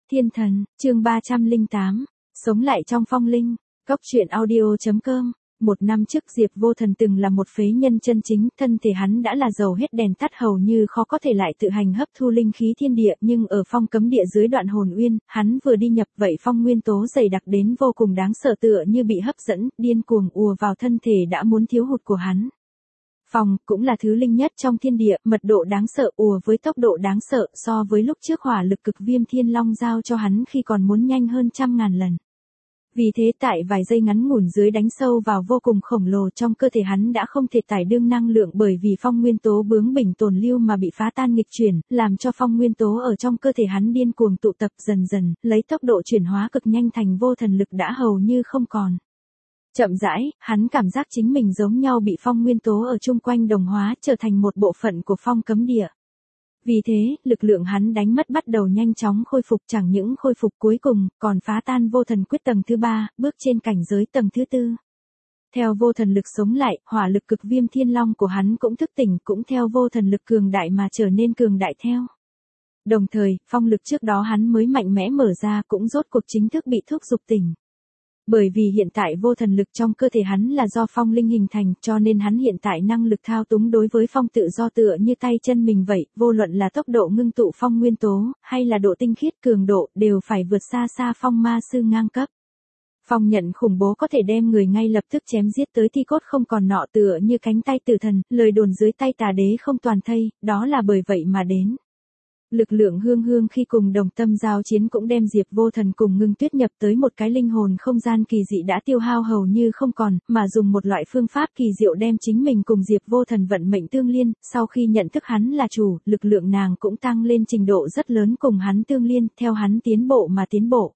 Thiên thần, chương 308, sống lại trong phong linh, Cốc truyện audio.com. Một năm trước Diệp Vô Thần từng là một phế nhân chân chính, thân thể hắn đã là dầu hết đèn tắt, hầu như khó có thể lại tự hành hấp thu linh khí thiên địa, nhưng ở phong cấm địa dưới đoạn hồn uyên, hắn vừa đi nhập vậy phong nguyên tố dày đặc đến vô cùng đáng sợ, tựa như bị hấp dẫn, điên cuồng ùa vào thân thể đã muốn thiếu hụt của hắn. Phong cũng là thứ linh nhất trong thiên địa, mật độ đáng sợ, ùa với tốc độ đáng sợ, so với lúc trước hỏa lực cực viêm thiên long giao cho hắn khi còn muốn nhanh hơn 100.000 lần. Vì thế tại vài giây ngắn ngủn dưới đánh sâu vào vô cùng khổng lồ trong cơ thể hắn đã không thể tải đương năng lượng, bởi vì phong nguyên tố bướng bỉnh tồn lưu mà bị phá tan nghịch chuyển, làm cho phong nguyên tố ở trong cơ thể hắn điên cuồng tụ tập, dần dần lấy tốc độ chuyển hóa cực nhanh thành vô thần lực đã hầu như không còn. Chậm rãi, hắn cảm giác chính mình giống nhau bị phong nguyên tố ở chung quanh đồng hóa, trở thành một bộ phận của phong cấm địa. Vì thế, lực lượng hắn đánh mất bắt đầu nhanh chóng khôi phục, chẳng những khôi phục cuối cùng, còn phá tan vô thần quyết tầng thứ 3, bước trên cảnh giới tầng thứ 4. Theo vô thần lực sống lại, hỏa lực cực viêm thiên long của hắn cũng thức tỉnh, cũng theo vô thần lực cường đại mà trở nên cường đại theo. Đồng thời, phong lực trước đó hắn mới mạnh mẽ mở ra cũng rốt cuộc chính thức bị thúc giục tỉnh. Bởi vì hiện tại vô thần lực trong cơ thể hắn là do phong linh hình thành, cho nên hắn hiện tại năng lực thao túng đối với phong tự do tựa như tay chân mình vậy, vô luận là tốc độ ngưng tụ phong nguyên tố, hay là độ tinh khiết cường độ, đều phải vượt xa xa phong ma sư ngang cấp. Phong nhận khủng bố có thể đem người ngay lập tức chém giết tới thi cốt không còn, nọ tựa như cánh tay tử thần, lời đồn dưới tay tà đế không toàn thây, đó là bởi vậy mà đến. Lực lượng hương hương khi cùng đồng tâm giao chiến cũng đem Diệp Vô Thần cùng Ngưng Tuyết nhập tới một cái linh hồn không gian kỳ dị đã tiêu hao hầu như không còn, mà dùng một loại phương pháp kỳ diệu đem chính mình cùng Diệp Vô Thần vận mệnh tương liên, sau khi nhận thức hắn là chủ, lực lượng nàng cũng tăng lên trình độ rất lớn cùng hắn tương liên, theo hắn tiến bộ mà tiến bộ.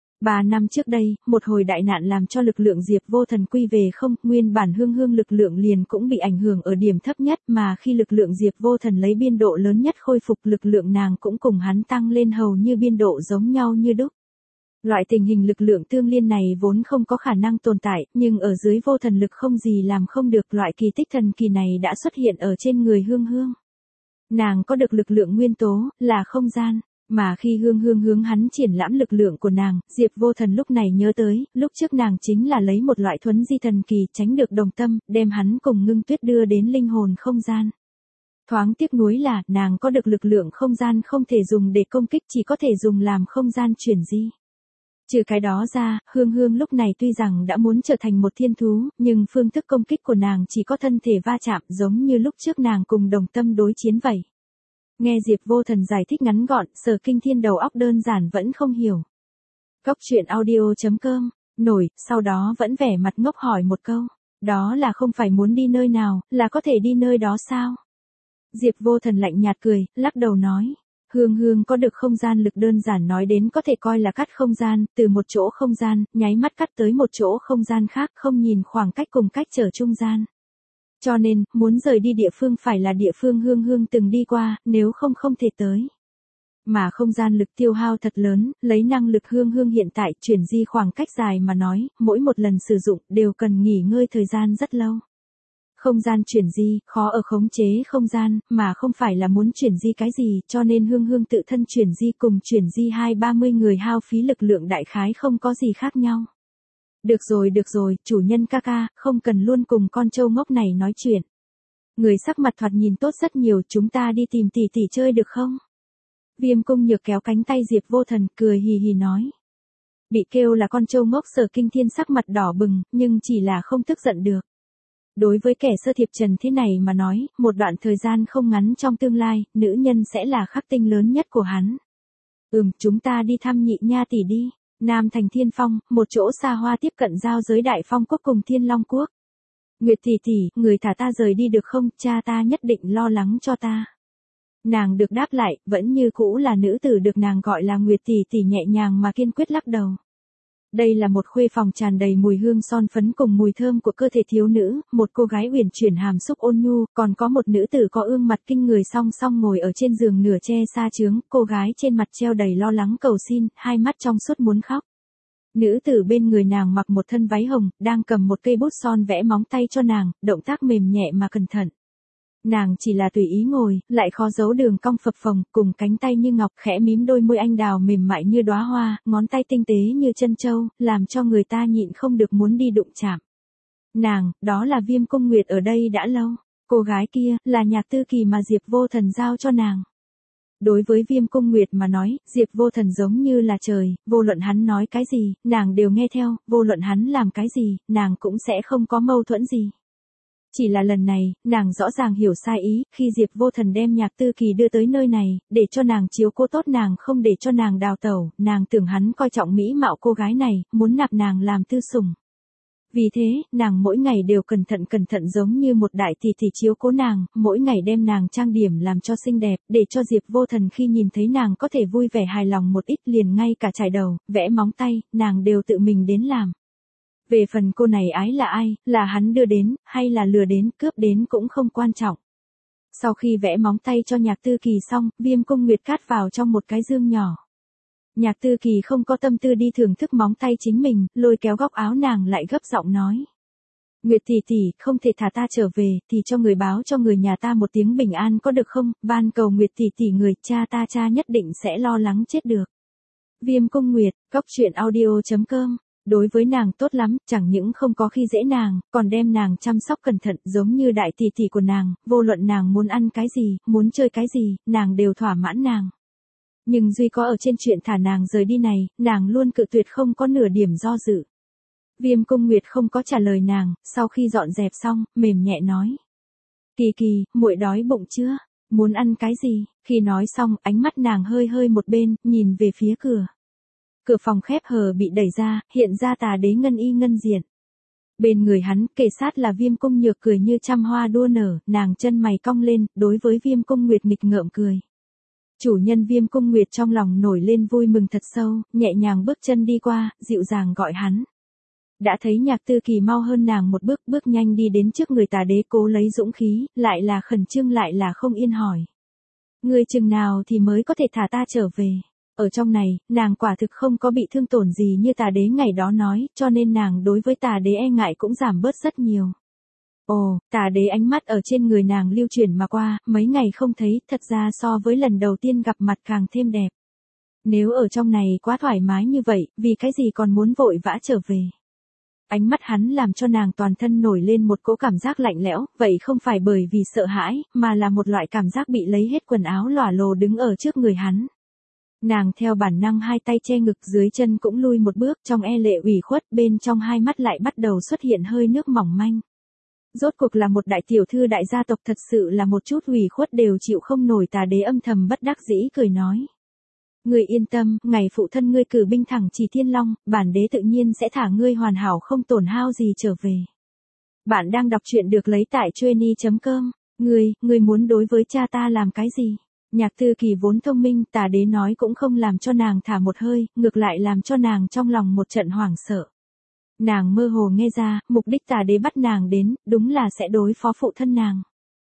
3 năm trước đây, một hồi đại nạn làm cho lực lượng Diệp Vô Thần quy về không, nguyên bản hương hương lực lượng liền cũng bị ảnh hưởng ở điểm thấp nhất, mà khi lực lượng Diệp Vô Thần lấy biên độ lớn nhất khôi phục, lực lượng nàng cũng cùng hắn tăng lên hầu như biên độ giống nhau như đúc. Loại tình hình lực lượng tương liên này vốn không có khả năng tồn tại, nhưng ở dưới vô thần lực không gì làm không được, loại kỳ tích thần kỳ này đã xuất hiện ở trên người hương hương. Nàng có được lực lượng nguyên tố, là không gian. Mà khi hương hương hướng hắn triển lãm lực lượng của nàng, Diệp Vô Thần lúc này nhớ tới, lúc trước nàng chính là lấy một loại thuấn di thần kỳ tránh được đồng tâm, đem hắn cùng Ngưng Tuyết đưa đến linh hồn không gian. Thoáng tiếc nuối là, nàng có được lực lượng không gian không thể dùng để công kích, chỉ có thể dùng làm không gian chuyển di. Trừ cái đó ra, hương hương lúc này tuy rằng đã muốn trở thành một thiên thú, nhưng phương thức công kích của nàng chỉ có thân thể va chạm, giống như lúc trước nàng cùng đồng tâm đối chiến vậy. Nghe Diệp Vô Thần giải thích ngắn gọn, Sở Kinh Thiên đầu óc đơn giản vẫn không hiểu. Cốc truyện audio.com, nổi, sau đó vẫn vẻ mặt ngốc hỏi một câu. Đó là không phải muốn đi nơi nào, là có thể đi nơi đó sao? Diệp Vô Thần lạnh nhạt cười, lắc đầu nói. Hương hương có được không gian lực, đơn giản nói đến có thể coi là cắt không gian, từ một chỗ không gian, nháy mắt cắt tới một chỗ không gian khác, không nhìn khoảng cách cùng cách trở trung gian. Cho nên, muốn rời đi địa phương phải là địa phương hương hương từng đi qua, nếu không không thể tới. Mà không gian lực tiêu hao thật lớn, lấy năng lực hương hương hiện tại chuyển di khoảng cách dài mà nói, mỗi một lần sử dụng đều cần nghỉ ngơi thời gian rất lâu. Không gian chuyển di, khó ở khống chế không gian, mà không phải là muốn chuyển di cái gì, cho nên hương hương tự thân chuyển di cùng chuyển di 20-30 người hao phí lực lượng đại khái không có gì khác nhau. Được rồi, chủ nhân ca ca, không cần luôn cùng con trâu ngốc này nói chuyện. Người sắc mặt thoạt nhìn tốt rất nhiều, chúng ta đi tìm tỷ tỷ chơi được không? Viêm Cung Nhược kéo cánh tay Diệp Vô Thần, cười hì hì nói. Bị kêu là con trâu ngốc, Sở Kinh Thiên sắc mặt đỏ bừng, nhưng chỉ là không tức giận được. Đối với kẻ sơ thiệp trần thế này mà nói, một đoạn thời gian không ngắn trong tương lai, nữ nhân sẽ là khắc tinh lớn nhất của hắn. Chúng ta đi thăm Nhị Nha tỷ đi. Nam thành Thiên Phong, một chỗ xa hoa tiếp cận giao giới Đại Phong quốc cùng Thiên Long quốc. Nguyệt tỷ tỷ, người thả ta rời đi được không, cha ta nhất định lo lắng cho ta. Nàng được đáp lại, vẫn như cũ là nữ tử được nàng gọi là Nguyệt tỷ tỷ, nhẹ nhàng mà kiên quyết lắc đầu. Đây là một khuê phòng tràn đầy mùi hương son phấn cùng mùi thơm của cơ thể thiếu nữ, một cô gái uyển chuyển hàm xúc ôn nhu, còn có một nữ tử có ương mặt kinh người song song ngồi ở trên giường nửa che sa chướng, cô gái trên mặt treo đầy lo lắng cầu xin, hai mắt trong suốt muốn khóc. Nữ tử bên người nàng mặc một thân váy hồng, đang cầm một cây bút son vẽ móng tay cho nàng, động tác mềm nhẹ mà cẩn thận. Nàng chỉ là tùy ý ngồi, lại khó giấu đường cong phập phồng, cùng cánh tay như ngọc khẽ mím đôi môi anh đào mềm mại như đóa hoa, ngón tay tinh tế như chân châu, làm cho người ta nhịn không được muốn đi đụng chạm. Nàng, đó là Viêm Cung Nguyệt ở đây đã lâu. Cô gái kia, là Nhạc Tư Kỳ mà Diệp Vô Thần giao cho nàng. Đối với Viêm Cung Nguyệt mà nói, Diệp Vô Thần giống như là trời, vô luận hắn nói cái gì, nàng đều nghe theo, vô luận hắn làm cái gì, nàng cũng sẽ không có mâu thuẫn gì. Chỉ là lần này, nàng rõ ràng hiểu sai ý, khi Diệp Vô Thần đem Nhạc Tư Kỳ đưa tới nơi này, để cho nàng chiếu cố tốt nàng không để cho nàng đào tẩu, nàng tưởng hắn coi trọng mỹ mạo cô gái này, muốn nạp nàng làm tư sủng. Vì thế, nàng mỗi ngày đều cẩn thận giống như một đại tỷ tỷ chiếu cố nàng, mỗi ngày đem nàng trang điểm làm cho xinh đẹp, để cho Diệp Vô Thần khi nhìn thấy nàng có thể vui vẻ hài lòng một ít, liền ngay cả chải đầu, vẽ móng tay, nàng đều tự mình đến làm. Về phần cô này ái là ai, là hắn đưa đến, hay là lừa đến, cướp đến cũng không quan trọng. Sau khi vẽ móng tay cho Nhạc Tư Kỳ xong, Viêm Cung Nguyệt cát vào trong một cái dương nhỏ. Nhạc Tư Kỳ không có tâm tư đi thưởng thức móng tay chính mình, lôi kéo góc áo nàng lại gấp giọng nói. Nguyệt tỷ tỷ, không thể thả ta trở về, thì cho người báo cho người nhà ta một tiếng bình an có được không, van cầu Nguyệt tỷ tỷ người, cha nhất định sẽ lo lắng chết được. Viêm Cung Nguyệt, coctruyện.audio.com. Đối với nàng tốt lắm, chẳng những không có khi dễ nàng, còn đem nàng chăm sóc cẩn thận giống như đại tỷ tỷ của nàng, vô luận nàng muốn ăn cái gì, muốn chơi cái gì, nàng đều thỏa mãn nàng. Nhưng duy có ở trên chuyện thả nàng rời đi này, nàng luôn cự tuyệt không có nửa điểm do dự. Viêm Cung Nguyệt không có trả lời nàng, sau khi dọn dẹp xong, mềm nhẹ nói. Kỳ Kỳ, muội đói bụng chưa? Muốn ăn cái gì? Khi nói xong, ánh mắt nàng hơi một bên, nhìn về phía cửa. Cửa phòng khép hờ bị đẩy ra, hiện ra Tà Đế ngân y ngân diện. Bên người hắn, kề sát là Viêm Cung Nhược cười như trăm hoa đua nở, nàng chân mày cong lên, đối với Viêm Cung Nguyệt nghịch ngợm cười. Chủ nhân Viêm Cung Nguyệt trong lòng nổi lên vui mừng thật sâu, nhẹ nhàng bước chân đi qua, dịu dàng gọi hắn. Đã thấy Nhạc Tư Kỳ mau hơn nàng một bước, bước nhanh đi đến trước người Tà Đế, cố lấy dũng khí, lại là khẩn trương lại là không yên hỏi. Ngươi chừng nào thì mới có thể thả ta trở về? Ở trong này, nàng quả thực không có bị thương tổn gì như Tà Đế ngày đó nói, cho nên nàng đối với Tà Đế e ngại cũng giảm bớt rất nhiều. Ồ, Tà Đế ánh mắt ở trên người nàng lưu chuyển mà qua, mấy ngày không thấy, thật ra so với lần đầu tiên gặp mặt càng thêm đẹp. Nếu ở trong này quá thoải mái như vậy, vì cái gì còn muốn vội vã trở về? Ánh mắt hắn làm cho nàng toàn thân nổi lên một cỗ cảm giác lạnh lẽo, vậy không phải bởi vì sợ hãi, mà là một loại cảm giác bị lấy hết quần áo lỏa lồ đứng ở trước người hắn. Nàng theo bản năng hai tay che ngực, dưới chân cũng lui một bước, trong e lệ ủy khuất, bên trong hai mắt lại bắt đầu xuất hiện hơi nước mỏng manh. Rốt cuộc là một đại tiểu thư đại gia tộc, thật sự là một chút ủy khuất đều chịu không nổi. Tà Đế âm thầm bất đắc dĩ cười nói. Ngươi yên tâm, ngày phụ thân ngươi cử binh thẳng Chỉ Thiên Long, bản đế tự nhiên sẽ thả ngươi hoàn hảo không tổn hao gì trở về. Bạn đang đọc truyện được lấy tại Chueny.com. Ngươi muốn đối với cha ta làm cái gì? Nhạc Tư Kỳ vốn thông minh, Tà Đế nói cũng không làm cho nàng thả một hơi, ngược lại làm cho nàng trong lòng một trận hoảng sợ. Nàng mơ hồ nghe ra, mục đích Tà Đế bắt nàng đến, đúng là sẽ đối phó phụ thân nàng.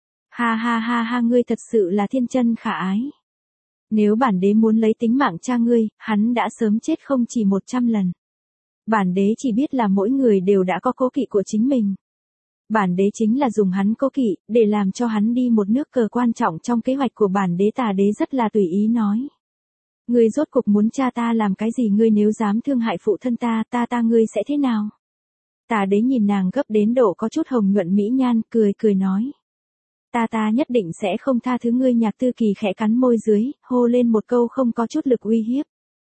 Ha, ngươi thật sự là thiên chân khả ái. Nếu bản đế muốn lấy tính mạng cha ngươi, hắn đã sớm chết không chỉ 100 lần. Bản đế chỉ biết là mỗi người đều đã có cố kỵ của chính mình. Bản đế chính là dùng hắn cố kỵ, để làm cho hắn đi một nước cờ quan trọng trong kế hoạch của bản đế. Tà Đế rất là tùy ý nói. Ngươi rốt cuộc muốn cha ta làm cái gì? Ngươi nếu dám thương hại phụ thân ta ngươi sẽ thế nào? Tà Đế nhìn nàng gấp đến độ có chút hồng nhuận mỹ nhan, cười nói. Ta nhất định sẽ không tha thứ ngươi. Nhạc Tư Kỳ khẽ cắn môi dưới, hô lên một câu không có chút lực uy hiếp.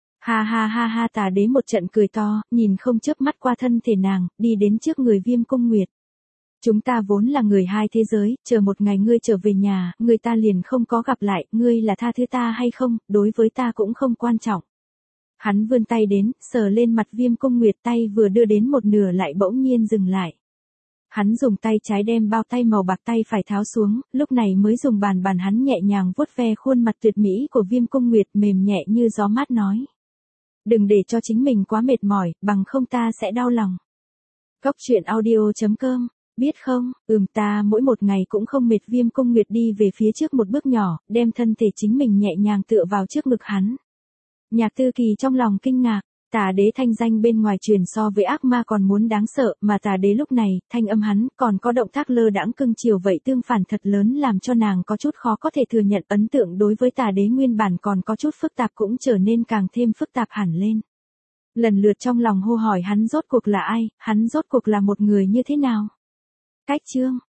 Ha, Tà Đế một trận cười to, nhìn không chớp mắt qua thân thể nàng, đi đến trước người Viêm Cung Nguyệt. Chúng ta vốn là người hai thế giới, chờ một ngày ngươi trở về nhà, người ta liền không có gặp lại, ngươi là tha thứ ta hay không, đối với ta cũng không quan trọng. Hắn vươn tay đến, sờ lên mặt Viêm Cung Nguyệt, tay vừa đưa đến một nửa lại bỗng nhiên dừng lại. Hắn dùng tay trái đem bao tay màu bạc tay phải tháo xuống, lúc này mới dùng bàn hắn nhẹ nhàng vuốt ve khuôn mặt tuyệt mỹ của Viêm Cung Nguyệt, mềm nhẹ như gió mát nói. Đừng để cho chính mình quá mệt mỏi, bằng không ta sẽ đau lòng. Coctruyện.audio.com. Biết không, ta mỗi một ngày cũng không mệt. Viêm Cung Nguyệt đi về phía trước một bước nhỏ, đem thân thể chính mình nhẹ nhàng tựa vào trước ngực hắn. Nhạc Tư Kỳ trong lòng kinh ngạc, Tà đế thanh danh bên ngoài truyền so với ác ma còn muốn đáng sợ, mà tà đế lúc này, thanh âm hắn, còn có động tác lơ đãng cưng chiều vậy tương phản thật lớn làm cho nàng có chút khó có thể thừa nhận ấn tượng đối với tà đế nguyên bản còn có chút phức tạp cũng trở nên càng thêm phức tạp hẳn lên. Lần lượt trong lòng hô hỏi hắn rốt cuộc là ai, hắn rốt cuộc là một người như thế nào. Cách chương